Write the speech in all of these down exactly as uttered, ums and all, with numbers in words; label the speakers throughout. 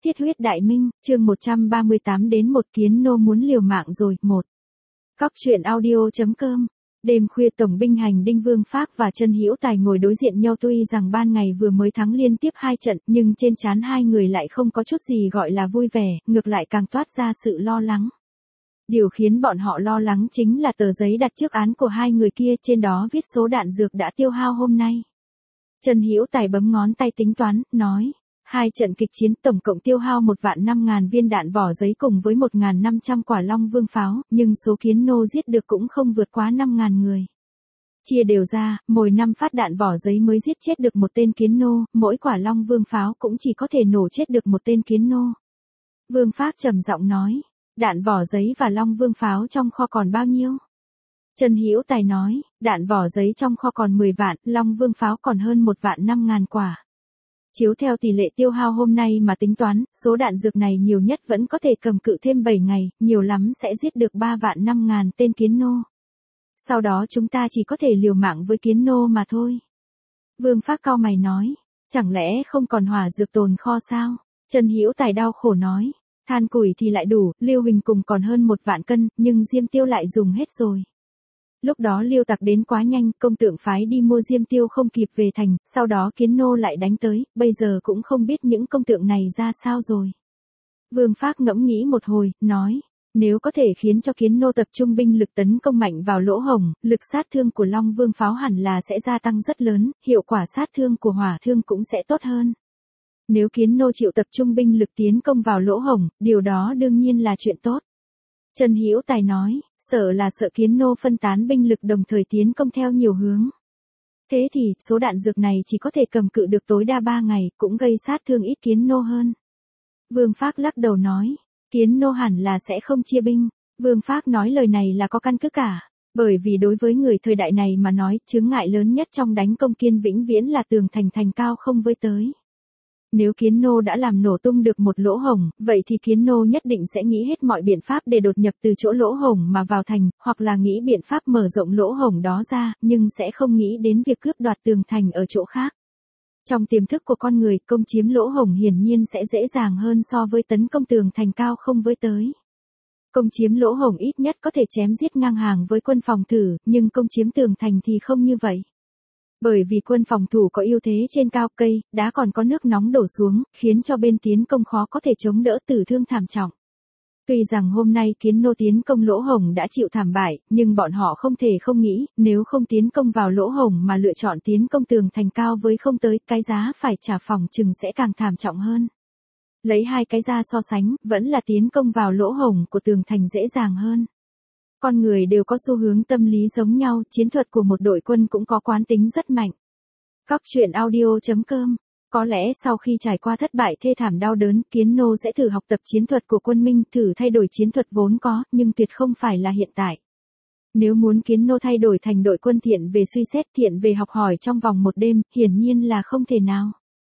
Speaker 1: Thiết huyết đại minh, chương một trăm ba mươi tám đến một Kiến Nô muốn liều mạng rồi, một. Cóc truyện audio.com. Đêm khuya tổng binh hành Đinh Vương Phác và Trân Hữu Tài ngồi đối diện nhau, tuy rằng ban ngày vừa mới thắng liên tiếp hai trận, nhưng trên trán hai người lại không có chút gì gọi là vui vẻ, ngược lại càng toát ra sự lo lắng. Điều khiến bọn họ lo lắng chính là tờ giấy đặt trước án của hai người kia, trên đó viết số đạn dược đã tiêu hao hôm nay. Trân Hữu Tài bấm ngón tay tính toán, nói, hai trận kịch chiến tổng cộng tiêu hao một vạn năm ngàn viên đạn vỏ giấy cùng với một ngàn năm trăm quả Long Vương pháo, nhưng số Kiến Nô giết được cũng không vượt quá năm ngàn người. Chia đều ra, mỗi năm phát đạn vỏ giấy mới giết chết được một tên Kiến Nô, mỗi quả Long Vương pháo cũng chỉ có thể nổ chết được một tên Kiến Nô. Vương Phác trầm giọng nói, đạn vỏ giấy và Long Vương pháo trong kho còn bao nhiêu? Trân Hữu Tài nói, đạn vỏ giấy trong kho còn mười vạn, Long Vương pháo còn hơn một vạn năm ngàn quả. Chiếu theo tỷ lệ tiêu hao hôm nay mà tính toán, số đạn dược này nhiều nhất vẫn có thể cầm cự thêm bảy ngày, nhiều lắm sẽ giết được ba vạn năm ngàn tên Kiến Nô. Sau đó chúng ta chỉ có thể liều mạng với Kiến Nô mà thôi. Vương Phác cau mày nói, chẳng lẽ không còn hỏa dược tồn kho sao? Trân Hữu Tài đau khổ nói, than củi thì lại đủ, Liêu Huỳnh cùng còn hơn một vạn cân, nhưng Diêm Tiêu lại dùng hết rồi. Lúc đó Liêu Tặc đến quá nhanh, công tượng phái đi mua Diêm Tiêu không kịp về thành, sau đó Kiến Nô lại đánh tới, bây giờ cũng không biết những công tượng này ra sao rồi. Vương Phác ngẫm nghĩ một hồi, nói, nếu có thể khiến cho Kiến Nô tập trung binh lực tấn công mạnh vào lỗ hổng, lực sát thương của Long Vương pháo hẳn là sẽ gia tăng rất lớn, hiệu quả sát thương của hỏa thương cũng sẽ tốt hơn. Nếu Kiến Nô chịu tập trung binh lực tiến công vào lỗ hổng, điều đó đương nhiên là chuyện tốt. Trân Hữu Tài nói, sợ là sợ Kiến Nô phân tán binh lực đồng thời tiến công theo nhiều hướng. Thế thì, số đạn dược này chỉ có thể cầm cự được tối đa ba ngày, cũng gây sát thương ít Kiến Nô hơn. Vương Phác lắc đầu nói, Kiến Nô hẳn là sẽ không chia binh. Vương Phác nói lời này là có căn cứ cả. Bởi vì đối với người thời đại này mà nói, chướng ngại lớn nhất trong đánh công kiên vĩnh viễn là tường thành thành cao không với tới. Nếu Kiến Nô đã làm nổ tung được một lỗ hổng, vậy thì Kiến Nô nhất định sẽ nghĩ hết mọi biện pháp để đột nhập từ chỗ lỗ hổng mà vào thành, hoặc là nghĩ biện pháp mở rộng lỗ hổng đó ra, nhưng sẽ không nghĩ đến việc cướp đoạt tường thành ở chỗ khác. Trong tiềm thức của con người, công chiếm lỗ hổng hiển nhiên sẽ dễ dàng hơn so với tấn công tường thành cao không với tới. Công chiếm lỗ hổng ít nhất có thể chém giết ngang hàng với quân phòng thủ, nhưng công chiếm tường thành thì không như vậy. Bởi vì quân phòng thủ có ưu thế trên cao, cây, đá còn có nước nóng đổ xuống, khiến cho bên tiến công khó có thể chống đỡ, tử thương thảm trọng. Tuy rằng hôm nay Kiến Nô tiến công lỗ hổng đã chịu thảm bại, nhưng bọn họ không thể không nghĩ, nếu không tiến công vào lỗ hổng mà lựa chọn tiến công tường thành cao với không tới, cái giá phải trả phòng chừng sẽ càng thảm trọng hơn. Lấy hai cái ra so sánh, vẫn là tiến công vào lỗ hổng của tường thành dễ dàng hơn. Con người đều có xu hướng tâm lý giống nhau, chiến thuật của một đội quân cũng có quán tính rất mạnh. Cóc truyện audio.com. Có lẽ sau khi trải qua thất bại thê thảm đau đớn, Kiến Nô sẽ thử học tập chiến thuật của quân Minh, thử thay đổi chiến thuật vốn có, nhưng tuyệt không phải là hiện tại. Nếu muốn Kiến Nô thay đổi thành đội quân thiện về suy xét, thiện về học hỏi trong vòng một đêm, hiển nhiên là không thể nào.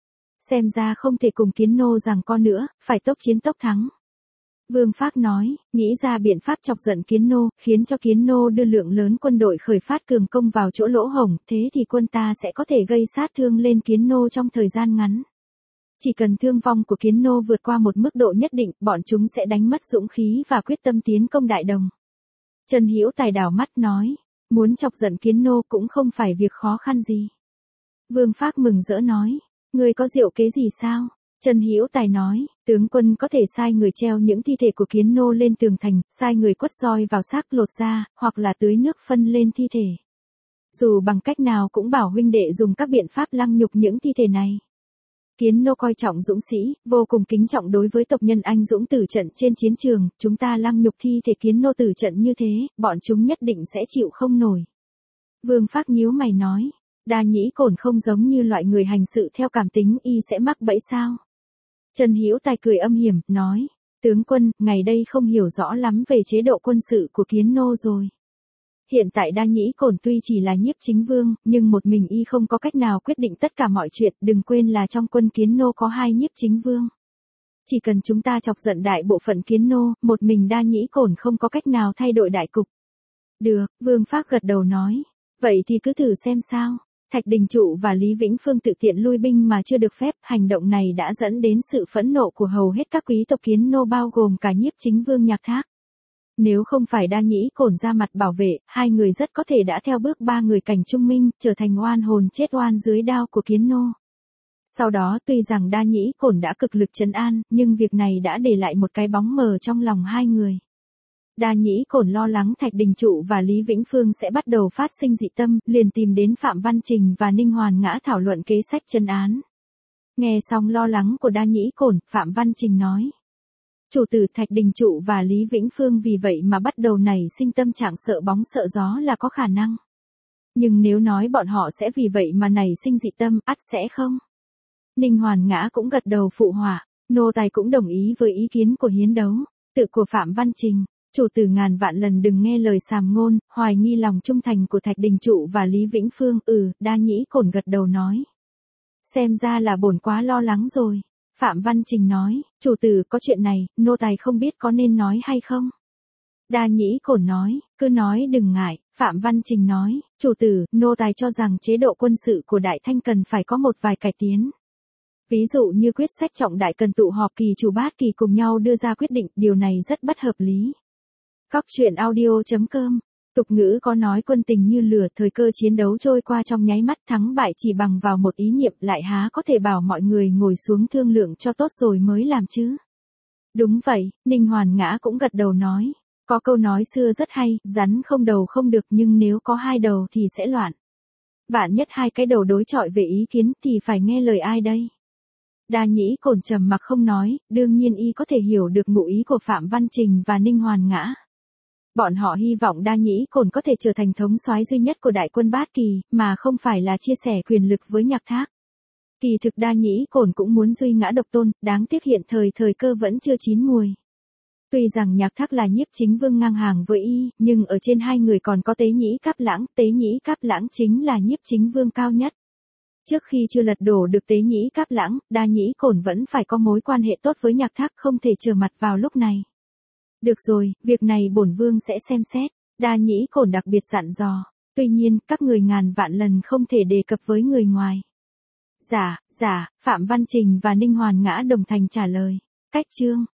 Speaker 1: Xem ra không thể cùng Kiến Nô giằng co nữa, phải tốc chiến tốc thắng. Vương Phác nói, nghĩ ra biện pháp chọc giận Kiến Nô, khiến cho Kiến Nô đưa lượng lớn quân đội khởi phát cường công vào chỗ lỗ hổng, thế thì quân ta sẽ có thể gây sát thương lên Kiến Nô trong thời gian ngắn. Chỉ cần thương vong của Kiến Nô vượt qua một mức độ nhất định, bọn chúng sẽ đánh mất dũng khí và quyết tâm tiến công đại đồng. Trân Hữu Tài đảo mắt nói, muốn chọc giận Kiến Nô cũng không phải việc khó khăn gì. Vương Phác mừng rỡ nói, ngươi có diệu kế gì sao? Trân Hữu Tài nói, tướng quân có thể sai người treo những thi thể của Kiến Nô lên tường thành, sai người quất roi vào xác lột ra, hoặc là tưới nước phân lên thi thể. Dù bằng cách nào cũng bảo huynh đệ dùng các biện pháp lăng nhục những thi thể này. Kiến Nô coi trọng dũng sĩ, vô cùng kính trọng đối với tộc nhân anh dũng tử trận trên chiến trường, chúng ta lăng nhục thi thể Kiến Nô tử trận như thế, bọn chúng nhất định sẽ chịu không nổi. Vương Phác nhíu mày nói, Đa Nhĩ Cổn không giống như loại người hành sự theo cảm tính, y sẽ mắc bẫy sao? Trân Hữu Tài cười âm hiểm, nói, tướng quân, ngày đây không hiểu rõ lắm về chế độ quân sự của Kiến Nô rồi. Hiện tại Đa Nhĩ Cổn tuy chỉ là nhiếp chính vương, nhưng một mình y không có cách nào quyết định tất cả mọi chuyện, đừng quên là trong quân Kiến Nô có hai nhiếp chính vương. Chỉ cần chúng ta chọc giận đại bộ phận Kiến Nô, một mình Đa Nhĩ Cổn không có cách nào thay đổi đại cục. Được, Vương Phác gật đầu nói, vậy thì cứ thử xem sao. Thạch Đình Trụ và Lý Vĩnh Phương tự tiện lui binh mà chưa được phép, hành động này đã dẫn đến sự phẫn nộ của hầu hết các quý tộc Kiến Nô bao gồm cả Nhiếp Chính Vương Nhạc Thác. Nếu không phải Đa Nhĩ Cổn ra mặt bảo vệ, hai người rất có thể đã theo bước ba người Cảnh Trung Minh, trở thành oan hồn chết oan dưới đao của Kiến Nô. Sau đó tuy rằng Đa Nhĩ Cổn đã cực lực trấn an, nhưng việc này đã để lại một cái bóng mờ trong lòng hai người. Đa Nhĩ Cổn lo lắng Thạch Đình Trụ và Lý Vĩnh Phương sẽ bắt đầu phát sinh dị tâm, liền tìm đến Phạm Văn Trình và Ninh Hoàn Ngã thảo luận kế sách trấn án. Nghe xong lo lắng của Đa Nhĩ Cổn, Phạm Văn Trình nói: Chủ tử, Thạch Đình Trụ và Lý Vĩnh Phương vì vậy mà bắt đầu nảy sinh tâm trạng sợ bóng sợ gió là có khả năng. Nhưng nếu nói bọn họ sẽ vì vậy mà nảy sinh dị tâm, ắt sẽ không. Ninh Hoàn Ngã cũng gật đầu phụ họa, nô tài cũng đồng ý với ý kiến của hiến đấu. Tự của Phạm Văn Trình: Chủ tử ngàn vạn lần đừng nghe lời sàm ngôn, hoài nghi lòng trung thành của Thạch Đình Trụ và Lý Vĩnh Phương. Ừ, Đa Nhĩ Cổn gật đầu nói. Xem ra là bổn quá lo lắng rồi. Phạm Văn Trình nói: Chủ tử, có chuyện này, nô tài không biết có nên nói hay không. Đa Nhĩ Cổn nói: Cứ nói đừng ngại. Phạm Văn Trình nói: Chủ tử, nô tài cho rằng chế độ quân sự của Đại Thanh cần phải có một vài cải tiến. Ví dụ như quyết sách trọng đại cần tụ họp kỳ chủ bát kỳ cùng nhau đưa ra quyết định, điều này rất bất hợp lý. Cóc truyện audio chấm com. Tục ngữ có nói quân tình như lửa, thời cơ chiến đấu trôi qua trong nháy mắt, thắng bại chỉ bằng vào một ý niệm, lại há có thể bảo mọi người ngồi xuống thương lượng cho tốt rồi mới làm chứ. Đúng vậy, Ninh Hoàn Ngã cũng gật đầu nói. Có câu nói xưa rất hay, rắn không đầu không được, nhưng nếu có hai đầu thì sẽ loạn. Vạn nhất hai cái đầu đối chọi về ý kiến thì phải nghe lời ai đây? Đa Nhĩ Cổn trầm mặc không nói, đương nhiên y có thể hiểu được ngụ ý của Phạm Văn Trình và Ninh Hoàn Ngã. Bọn họ hy vọng Đa Nhĩ Cổn có thể trở thành thống soái duy nhất của đại quân bát kỳ, mà không phải là chia sẻ quyền lực với Nhạc Thác. Kỳ thực Đa Nhĩ Cổn cũng muốn duy ngã độc tôn, đáng tiếc hiện thời thời cơ vẫn chưa chín mùi. Tuy rằng Nhạc Thác là Nhiếp Chính Vương ngang hàng với y, nhưng ở trên hai người còn có Tế Nhĩ Cáp Lãng, Tế Nhĩ Cáp Lãng chính là Nhiếp Chính Vương cao nhất. Trước khi chưa lật đổ được Tế Nhĩ Cáp Lãng, Đa Nhĩ Cổn vẫn phải có mối quan hệ tốt với Nhạc Thác, không thể trở mặt vào lúc này. Được rồi, việc này bổn vương sẽ xem xét. Đa Nhĩ Cổn đặc biệt dặn dò. Tuy nhiên, các người ngàn vạn lần không thể đề cập với người ngoài. Dạ, dạ, Phạm Văn Trình và Ninh Hoàn Ngã đồng thành trả lời. Cách chương